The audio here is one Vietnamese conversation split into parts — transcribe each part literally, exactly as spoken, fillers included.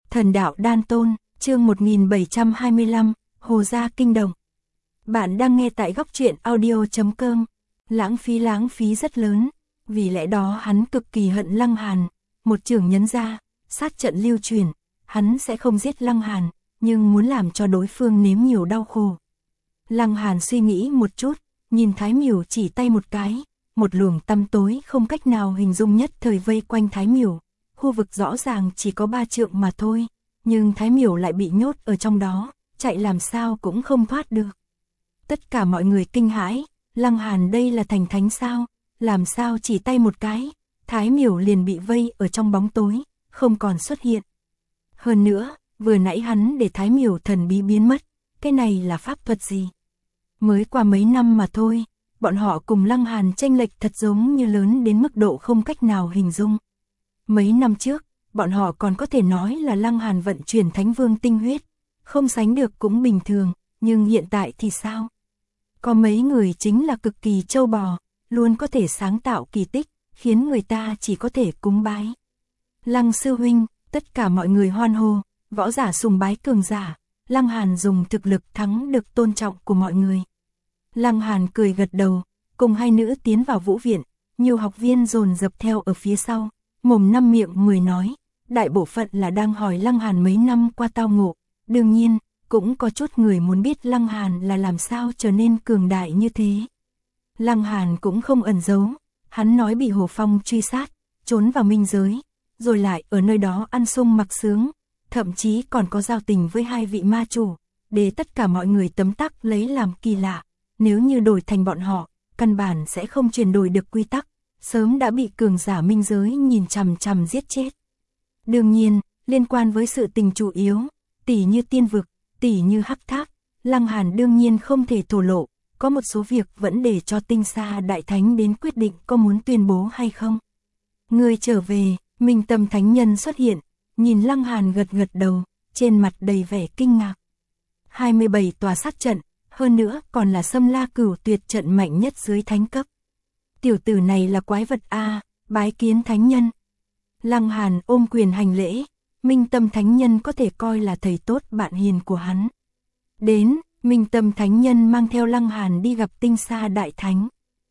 Thần đạo đan tôn, chương một nghìn bảy trăm hai mươi lăm, Hồ gia kinh động. Bạn đang nghe tại góc truyện audio chấm com. Lãng phí lãng phí rất lớn, vì lẽ đó hắn cực kỳ hận Lăng Hàn, một chưởng nhấn ra, sát trận lưu truyền, hắn sẽ không giết Lăng Hàn, nhưng muốn làm cho đối phương nếm nhiều đau khổ. Lăng Hàn suy nghĩ một chút, nhìn Thái Miểu chỉ tay một cái, một luồng tăm tối không cách nào hình dung nhất thời vây quanh Thái Miểu. Khu vực rõ ràng chỉ có ba trượng mà thôi, nhưng Thái Miểu lại bị nhốt ở trong đó, chạy làm sao cũng không thoát được. Tất cả mọi người kinh hãi, Lăng Hàn đây là thành thánh sao, làm sao chỉ tay một cái, Thái Miểu liền bị vây ở trong bóng tối, không còn xuất hiện. Hơn nữa, vừa nãy hắn để Thái Miểu thần bí biến mất, cái này là pháp thuật gì? Mới qua mấy năm mà thôi, bọn họ cùng Lăng Hàn chênh lệch thật giống như lớn đến mức độ không cách nào hình dung. Mấy năm trước, bọn họ còn có thể nói là Lăng Hàn vận chuyển Thánh Vương tinh huyết, không sánh được cũng bình thường, nhưng hiện tại thì sao? Có mấy người chính là cực kỳ trâu bò, luôn có thể sáng tạo kỳ tích, khiến người ta chỉ có thể cúng bái. Lăng sư huynh, tất cả mọi người hoan hô, võ giả sùng bái cường giả, Lăng Hàn dùng thực lực thắng được tôn trọng của mọi người. Lăng Hàn cười gật đầu, cùng hai nữ tiến vào vũ viện, nhiều học viên dồn dập theo ở phía sau. Mồm năm miệng mười nói, đại bộ phận là đang hỏi Lăng Hàn mấy năm qua tao ngộ, đương nhiên, cũng có chút người muốn biết Lăng Hàn là làm sao trở nên cường đại như thế. Lăng Hàn cũng không ẩn giấu, hắn nói bị Hồ Phong truy sát, trốn vào minh giới, rồi lại ở nơi đó ăn sung mặc sướng, thậm chí còn có giao tình với hai vị ma chủ, để tất cả mọi người tấm tắc lấy làm kỳ lạ, nếu như đổi thành bọn họ, căn bản sẽ không chuyển đổi được quy tắc. Sớm đã bị cường giả minh giới nhìn chằm chằm giết chết. Đương nhiên, liên quan với sự tình chủ yếu, tỷ như tiên vực, tỷ như hắc tháp, Lăng Hàn đương nhiên không thể thổ lộ, có một số việc vẫn để cho Tinh Sa Đại Thánh đến quyết định có muốn tuyên bố hay không. Người trở về, Minh Tâm Thánh Nhân xuất hiện, nhìn Lăng Hàn gật gật đầu, trên mặt đầy vẻ kinh ngạc. hai mươi bảy tòa sát trận, hơn nữa còn là Xâm La Cửu Tuyệt trận mạnh nhất dưới thánh cấp. Tiểu tử này là quái vật a, bái kiến thánh nhân. Lăng Hàn ôm quyền hành lễ, Minh Tâm Thánh Nhân có thể coi là thầy tốt bạn hiền của hắn. Đến, Minh Tâm Thánh Nhân mang theo Lăng Hàn đi gặp Tinh Sa Đại Thánh.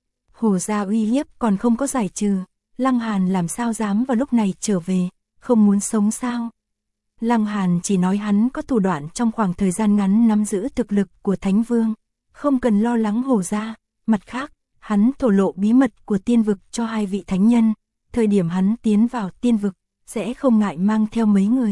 Hồ gia uy hiếp còn không có giải trừ, Lăng Hàn làm sao dám vào lúc này trở về, không muốn sống sao? Lăng Hàn chỉ nói hắn có thủ đoạn trong khoảng thời gian ngắn nắm giữ thực lực của Thánh Vương, không cần lo lắng Hồ gia. Mặt khác, hắn thổ lộ bí mật của tiên vực cho hai vị thánh nhân, thời điểm hắn tiến vào tiên vực, sẽ không ngại mang theo mấy người.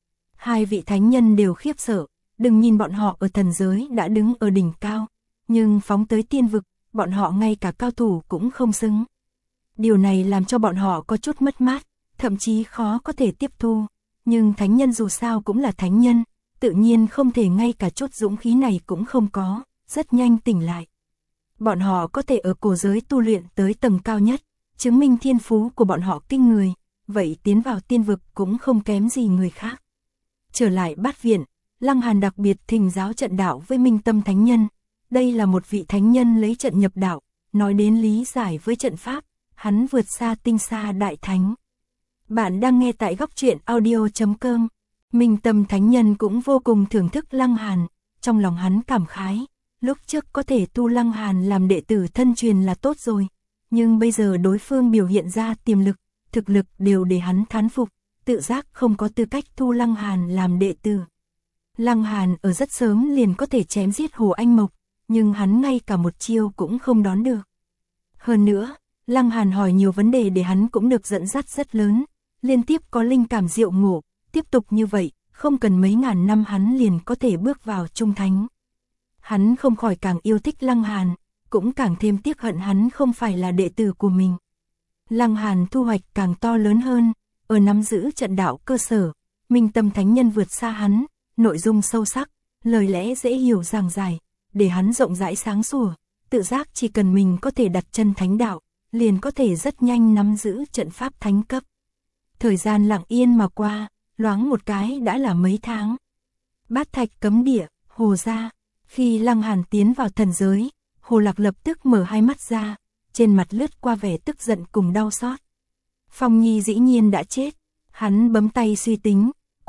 Hai vị thánh nhân đều khiếp sợ, đừng nhìn bọn họ ở thần giới đã đứng ở đỉnh cao, nhưng phóng tới tiên vực, bọn họ ngay cả cao thủ cũng không xứng. Điều này làm cho bọn họ có chút mất mát, thậm chí khó có thể tiếp thu, nhưng thánh nhân dù sao cũng là thánh nhân, tự nhiên không thể ngay cả chút dũng khí này cũng không có, rất nhanh tỉnh lại. Bọn họ có thể ở cổ giới tu luyện tới tầng cao nhất, chứng minh thiên phú của bọn họ kinh người, vậy tiến vào tiên vực cũng không kém gì người khác. Trở lại bát viện, Lăng Hàn đặc biệt thỉnh giáo trận đạo với Minh Tâm Thánh Nhân, đây là một vị thánh nhân lấy trận nhập đạo, nói đến lý giải với trận pháp, hắn vượt xa Tinh Sa Đại Thánh. Bạn đang nghe tại góc truyện audio chấm com. Minh Tâm Thánh Nhân cũng vô cùng thưởng thức Lăng Hàn, trong lòng hắn cảm khái. Lúc trước có thể tu Lăng Hàn làm đệ tử thân truyền là tốt rồi, nhưng bây giờ đối phương biểu hiện ra tiềm lực, thực lực đều để hắn thán phục, tự giác không có tư cách thu Lăng Hàn làm đệ tử. Lăng Hàn ở rất sớm liền có thể chém giết Hồ Anh Mộc, nhưng hắn ngay cả một chiêu cũng không đón được. Hơn nữa, Lăng Hàn hỏi nhiều vấn đề để hắn cũng được dẫn dắt rất lớn, liên tiếp có linh cảm diệu ngộ, tiếp tục như vậy, không cần mấy ngàn năm hắn liền có thể bước vào trung thánh. Hắn không khỏi càng yêu thích Lăng Hàn, cũng càng thêm tiếc hận hắn không phải là đệ tử của mình. Lăng Hàn thu hoạch càng to lớn hơn, ở nắm giữ trận đạo cơ sở, Minh Tâm Thánh Nhân vượt xa hắn, nội dung sâu sắc, lời lẽ dễ hiểu giảng giải, để hắn rộng rãi sáng sủa, tự giác chỉ cần mình có thể đặt chân thánh đạo, liền có thể rất nhanh nắm giữ trận pháp thánh cấp. Thời gian lặng yên mà qua, loáng một cái đã là mấy tháng. Bát Thạch cấm địa, Hồ gia. Khi Lăng Hàn tiến vào thần giới, Hồ Lạc lập tức mở hai mắt ra, trên mặt lướt qua vẻ tức giận cùng đau xót. Phong Nhi dĩ nhiên đã chết, hắn bấm tay suy tính,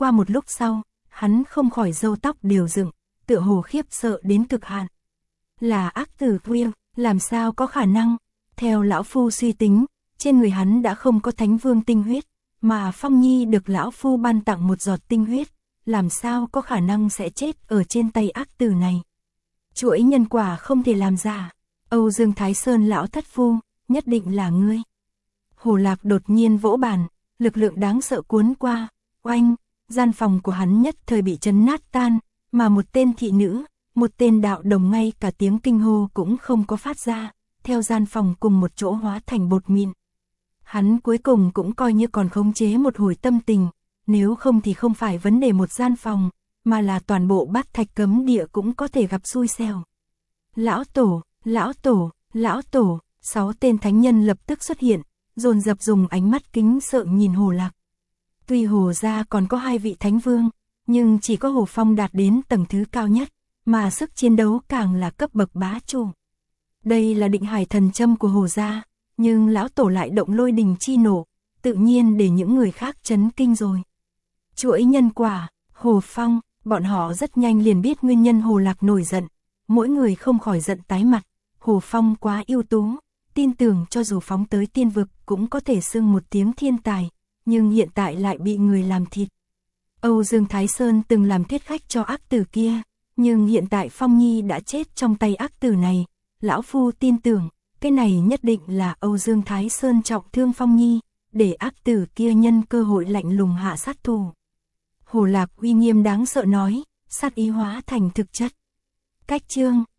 qua một lúc sau, hắn không khỏi râu tóc đều dựng, tựa hồ khiếp sợ đến cực hạn. Là ác tử Will, làm sao có khả năng? Theo lão phu suy tính, trên người hắn đã không có thánh vương tinh huyết, mà Phong Nhi được lão phu ban tặng một giọt tinh huyết, làm sao có khả năng sẽ chết ở trên tay ác tử này. Chuỗi nhân quả không thể làm giả. Âu Dương Thái Sơn lão thất phu, nhất định là ngươi. Hồ Lạc đột nhiên vỗ bàn, lực lượng đáng sợ cuốn qua, oanh, gian phòng của hắn nhất thời bị chấn nát tan, mà một tên thị nữ, một tên đạo đồng ngay cả tiếng kinh hô cũng không có phát ra, theo gian phòng cùng một chỗ hóa thành bột mịn. Hắn cuối cùng cũng coi như còn khống chế một hồi tâm tình, nếu không thì không phải vấn đề một gian phòng, mà là toàn bộ bát thạch cấm địa cũng có thể gặp xui xẻo. Lão tổ, lão tổ, lão tổ, sáu tên thánh nhân lập tức xuất hiện, dồn dập dùng ánh mắt kính sợ nhìn Hồ Lạc. Tuy Hồ gia còn có hai vị thánh vương, nhưng chỉ có Hồ Phong đạt đến tầng thứ cao nhất, mà sức chiến đấu càng là cấp bậc bá chủ. Đây là định hải thần châm của Hồ gia, nhưng lão tổ lại động lôi đình chi nổ, tự nhiên để những người khác chấn kinh rồi. Chuỗi nhân quả, Hồ Phong, bọn họ rất nhanh liền biết nguyên nhân Hồ Lạc nổi giận, mỗi người không khỏi giận tái mặt. Hồ Phong quá ưu tú, tin tưởng cho dù phóng tới tiên vực cũng có thể xưng một tiếng thiên tài, nhưng hiện tại lại bị người làm thịt. Âu Dương Thái Sơn từng làm thiết khách cho ác tử kia, nhưng hiện tại Phong Nhi đã chết trong tay ác tử này, lão phu tin tưởng, cái này nhất định là Âu Dương Thái Sơn trọng thương Phong Nhi, để ác tử kia nhân cơ hội lạnh lùng hạ sát thủ. Hồ Lạc uy nghiêm đáng sợ nói, sát ý hóa thành thực chất. Cách chương